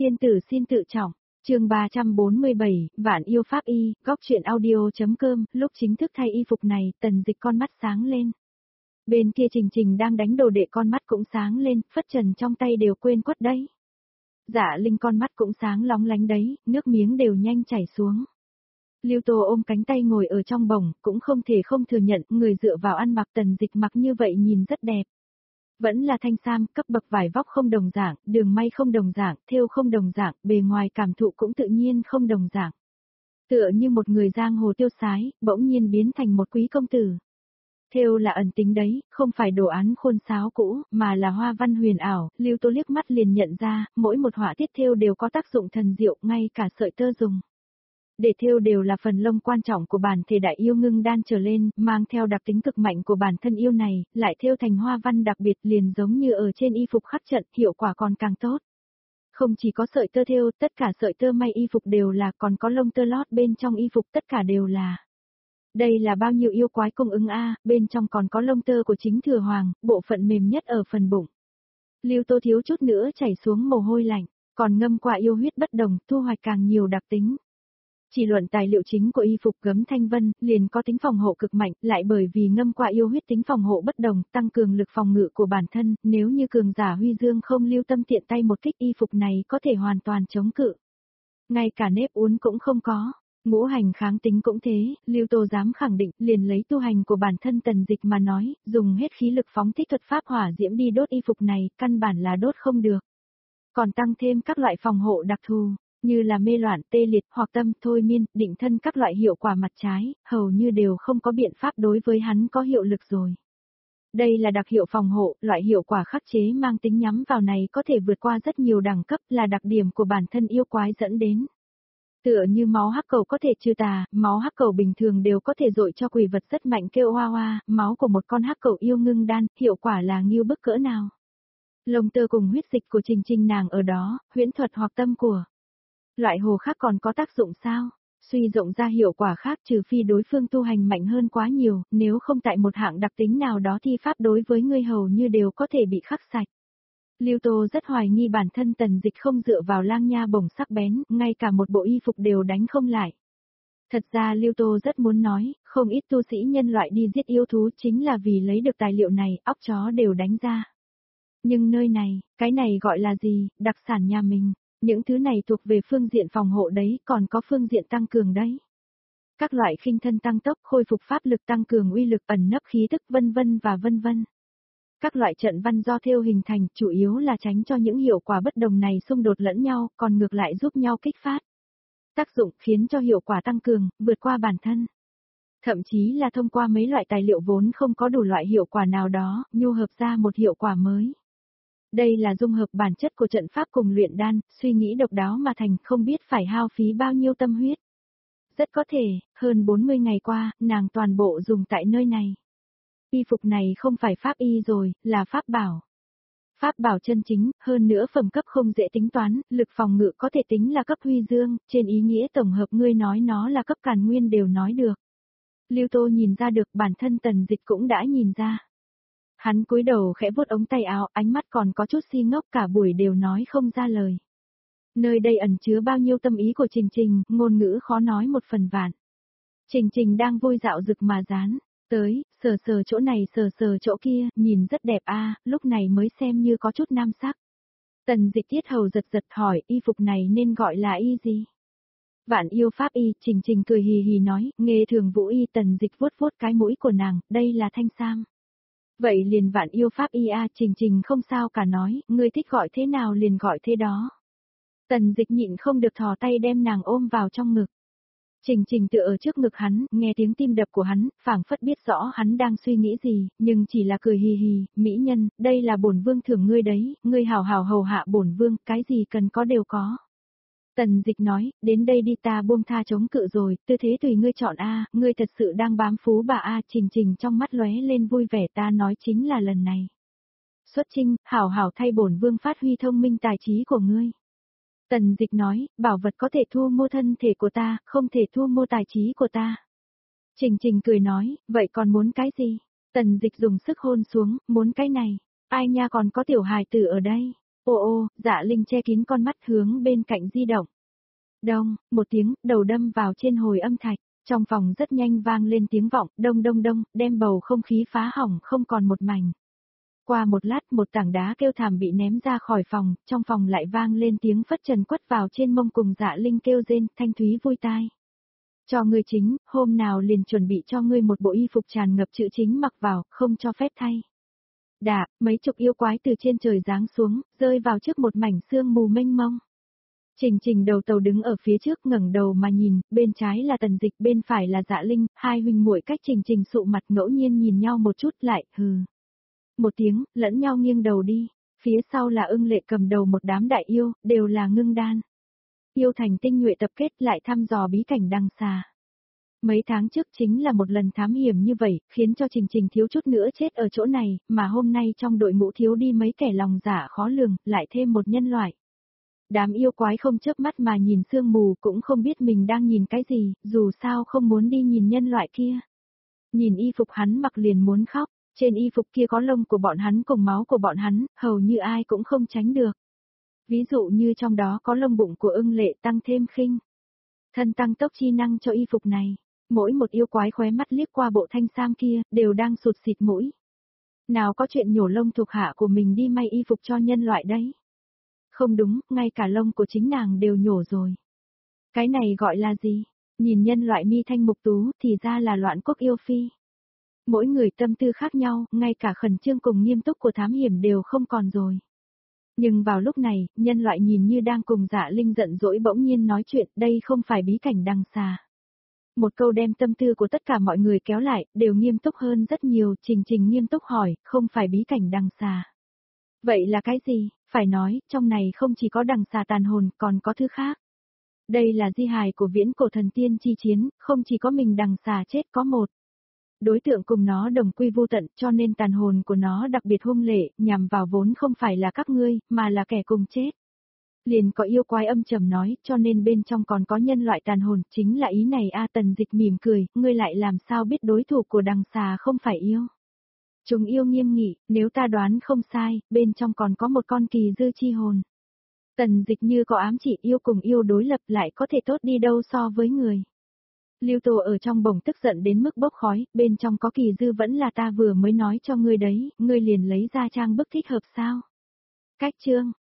Tiên tử xin tự trọng. Chương 347, Vạn yêu pháp y, góc truyện audio.com, lúc chính thức thay y phục này, Tần Dịch con mắt sáng lên. Bên kia Trình Trình đang đánh đồ đệ con mắt cũng sáng lên, phất trần trong tay đều quên quất đấy. Dạ Linh con mắt cũng sáng lóng lánh đấy, nước miếng đều nhanh chảy xuống. Lưu Tô ôm cánh tay ngồi ở trong bồng, cũng không thể không thừa nhận, người dựa vào ăn mặc Tần Dịch mặc như vậy nhìn rất đẹp. Vẫn là thanh sam, cấp bậc vải vóc không đồng dạng, đường may không đồng dạng, thêu không đồng dạng, bề ngoài cảm thụ cũng tự nhiên không đồng dạng. Tựa như một người giang hồ tiêu sái, bỗng nhiên biến thành một quý công tử. Thêu là ẩn tính đấy, không phải đồ án khuôn sáo cũ, mà là hoa văn huyền ảo, Lưu Tô liếc mắt liền nhận ra, mỗi một họa tiết thêu đều có tác dụng thần diệu, ngay cả sợi tơ dùng. Để thêu đều là phần lông quan trọng của bản thể đại yêu ngưng đan trở lên, mang theo đặc tính cực mạnh của bản thân yêu này, lại thêu thành hoa văn đặc biệt liền giống như ở trên y phục khắc trận, hiệu quả còn càng tốt. Không chỉ có sợi tơ thêu, tất cả sợi tơ may y phục đều là, còn có lông tơ lót bên trong y phục tất cả đều là. Đây là bao nhiêu yêu quái cung ứng a, bên trong còn có lông tơ của chính thừa hoàng, bộ phận mềm nhất ở phần bụng. Lưu Tô thiếu chút nữa chảy xuống mồ hôi lạnh, còn ngâm qua yêu huyết bất đồng, thu hoạch càng nhiều đặc tính. Chỉ luận tài liệu chính của y phục gấm thanh vân, liền có tính phòng hộ cực mạnh, lại bởi vì ngâm qua yêu huyết tính phòng hộ bất đồng, tăng cường lực phòng ngự của bản thân, nếu như cường giả Huy Dương không lưu tâm tiện tay một kích y phục này có thể hoàn toàn chống cự. Ngay cả nếp uốn cũng không có, ngũ hành kháng tính cũng thế, Lưu Tô dám khẳng định, liền lấy tu hành của bản thân Tần Dịch mà nói, dùng hết khí lực phóng thích thuật pháp hỏa diễm đi đốt y phục này, căn bản là đốt không được. Còn tăng thêm các loại phòng hộ đặc thù, như là mê loạn, tê liệt, hoặc tâm, thôi miên, định thân các loại hiệu quả mặt trái, hầu như đều không có biện pháp đối với hắn có hiệu lực rồi. Đây là đặc hiệu phòng hộ, loại hiệu quả khắc chế mang tính nhắm vào này có thể vượt qua rất nhiều đẳng cấp là đặc điểm của bản thân yêu quái dẫn đến. Tựa như máu hắc cầu có thể trừ tà, máu hắc cầu bình thường đều có thể dội cho quỷ vật rất mạnh kêu oa oa, máu của một con hắc cầu yêu ngưng đan, hiệu quả là nghiêu bức cỡ nào. Lông tơ cùng huyết dịch của Trình Trình nàng ở đó, huyễn thuật hoặc tâm của. Loại hồ khác còn có tác dụng sao? Suy rộng ra hiệu quả khác trừ phi đối phương tu hành mạnh hơn quá nhiều, nếu không tại một hạng đặc tính nào đó thì pháp đối với ngươi hầu như đều có thể bị khắc sạch. Lưu Tô rất hoài nghi bản thân Tần Dịch không dựa vào lang nha bổng sắc bén, ngay cả một bộ y phục đều đánh không lại. Thật ra Lưu Tô rất muốn nói, không ít tu sĩ nhân loại đi giết yêu thú chính là vì lấy được tài liệu này, óc chó đều đánh ra. Nhưng nơi này, cái này gọi là gì, đặc sản nhà mình. Những thứ này thuộc về phương diện phòng hộ đấy, còn có phương diện tăng cường đấy. Các loại khinh thân tăng tốc, khôi phục pháp lực tăng cường uy lực ẩn nấp khí tức vân vân và vân vân. Các loại trận văn do thêu hình thành, chủ yếu là tránh cho những hiệu quả bất đồng này xung đột lẫn nhau, còn ngược lại giúp nhau kích phát. Tác dụng khiến cho hiệu quả tăng cường, vượt qua bản thân. Thậm chí là thông qua mấy loại tài liệu vốn không có đủ loại hiệu quả nào đó, nhu hợp ra một hiệu quả mới. Đây là dung hợp bản chất của trận pháp cùng luyện đan, suy nghĩ độc đáo mà thành, không biết phải hao phí bao nhiêu tâm huyết. Rất có thể, hơn 40 ngày qua, nàng toàn bộ dùng tại nơi này. Y phục này không phải pháp y rồi, là pháp bảo. Pháp bảo chân chính, hơn nữa phẩm cấp không dễ tính toán, lực phòng ngự có thể tính là cấp Huy Dương, trên ý nghĩa tổng hợp ngươi nói nó là cấp Càn Nguyên đều nói được. Lưu Tô nhìn ra được, bản thân Tần Dịch cũng đã nhìn ra. Hắn cúi đầu khẽ vuốt ống tay áo, ánh mắt còn có chút si ngốc, cả buổi đều nói không ra lời. Nơi đây ẩn chứa bao nhiêu tâm ý của Trình Trình, ngôn ngữ khó nói một phần vạn. Trình Trình đang vui dạo rực mà dán, tới, sờ sờ chỗ này sờ sờ chỗ kia, nhìn rất đẹp a, lúc này mới xem như có chút nam sắc. Tần Dịch tiết hầu giật giật hỏi, y phục này nên gọi là y gì? Vạn yêu pháp y, Trình Trình cười hì hì nói, nghề thường vũ y. Tần Dịch vuốt vuốt cái mũi của nàng, đây là thanh sam. Vậy liền vạn yêu pháp y a. Trình Trình không sao cả nói, ngươi thích gọi thế nào liền gọi thế đó. Tần Dịch nhịn không được thò tay đem nàng ôm vào trong ngực. Trình Trình tựa ở trước ngực hắn, nghe tiếng tim đập của hắn, phảng phất biết rõ hắn đang suy nghĩ gì, nhưng chỉ là cười hì hì, mỹ nhân, đây là bổn vương thưởng ngươi đấy, ngươi hào hào hầu hạ bổn vương, cái gì cần có đều có. Tần Dịch nói, đến đây đi, ta buông tha chống cự rồi, tư thế tùy ngươi chọn a, ngươi thật sự đang bám phú bà a. Trình Trình trong mắt lóe lên vui vẻ, ta nói chính là lần này. Xuất chinh, hảo hảo thay bổn vương phát huy thông minh tài trí của ngươi. Tần Dịch nói, bảo vật có thể thu mua thân thể của ta, không thể thu mua tài trí của ta. Trình Trình cười nói, vậy còn muốn cái gì? Tần Dịch dùng sức hôn xuống, muốn cái này, ai nha còn có tiểu hài tử ở đây. Ô ô, Dạ Linh che kín con mắt hướng bên cạnh di động. Đông, một tiếng, đầu đâm vào trên hồi âm thạch. Trong phòng rất nhanh vang lên tiếng vọng, đông đông đông, đem bầu không khí phá hỏng không còn một mảnh. Qua một lát một tảng đá kêu thảm bị ném ra khỏi phòng, trong phòng lại vang lên tiếng phất trần quất vào trên mông cùng Dạ Linh kêu rên, thanh thúy vui tai. Cho ngươi chính, hôm nào liền chuẩn bị cho ngươi một bộ y phục tràn ngập chữ chính mặc vào, không cho phép thay. Đạ, mấy chục yêu quái từ trên trời giáng xuống, rơi vào trước một mảnh sương mù mênh mông. Trình Trình đầu tàu đứng ở phía trước ngẩng đầu mà nhìn, bên trái là Tần Dịch, bên phải là Dạ Linh, hai huynh muội cách Trình Trình sụ mặt ngẫu nhiên nhìn nhau một chút lại, hừ. Một tiếng, lẫn nhau nghiêng đầu đi, phía sau là Ưng Lệ cầm đầu một đám đại yêu, đều là ngưng đan. Yêu thành tinh nhuệ tập kết lại thăm dò bí cảnh đằng xà. Mấy tháng trước chính là một lần thám hiểm như vậy, khiến cho Trình Trình thiếu chút nữa chết ở chỗ này, mà hôm nay trong đội ngũ thiếu đi mấy kẻ lòng dạ khó lường, lại thêm một nhân loại. Đám yêu quái không chớp mắt mà nhìn sương mù cũng không biết mình đang nhìn cái gì, dù sao không muốn đi nhìn nhân loại kia. Nhìn y phục hắn mặc liền muốn khóc, trên y phục kia có lông của bọn hắn cùng máu của bọn hắn, hầu như ai cũng không tránh được. Ví dụ như trong đó có lông bụng của Ưng Lệ tăng thêm khinh. Thân tăng tốc chi năng cho y phục này, mỗi một yêu quái khóe mắt liếc qua bộ thanh sam kia, đều đang sụt xịt mũi. Nào có chuyện nhổ lông thuộc hạ của mình đi may y phục cho nhân loại đấy. Không đúng, ngay cả lông của chính nàng đều nhổ rồi. Cái này gọi là gì? Nhìn nhân loại mi thanh mục tú thì ra là loạn quốc yêu phi. Mỗi người tâm tư khác nhau, ngay cả khẩn trương cùng nghiêm túc của thám hiểm đều không còn rồi. Nhưng vào lúc này, nhân loại nhìn như đang cùng Dạ Linh giận dỗi bỗng nhiên nói chuyện, đây không phải bí cảnh đằng xà. Một câu đem tâm tư của tất cả mọi người kéo lại, đều nghiêm túc hơn rất nhiều, Trình Trình nghiêm túc hỏi, không phải bí cảnh đằng xà. Vậy là cái gì? Phải nói, trong này không chỉ có đằng xà tàn hồn, còn có thứ khác. Đây là di hài của viễn cổ thần tiên chi chiến, không chỉ có mình đằng xà chết có một. Đối tượng cùng nó đồng quy vô tận, cho nên tàn hồn của nó đặc biệt hung lệ, nhằm vào vốn không phải là các ngươi, mà là kẻ cùng chết. Liền có yêu quái âm trầm nói, cho nên bên trong còn có nhân loại tàn hồn, chính là ý này a. Tần Dịch mỉm cười, ngươi lại làm sao biết đối thủ của đằng xà không phải yêu. Chúng yêu nghiêm nghị, nếu ta đoán không sai, bên trong còn có một con kỳ dư chi hồn. Tần Dịch như có ám chỉ yêu cùng yêu đối lập lại có thể tốt đi đâu so với người. Lưu Tô ở trong bồng tức giận đến mức bốc khói, bên trong có kỳ dư vẫn là ta vừa mới nói cho ngươi đấy, ngươi liền lấy ra trang bức thích hợp sao. Cách chương,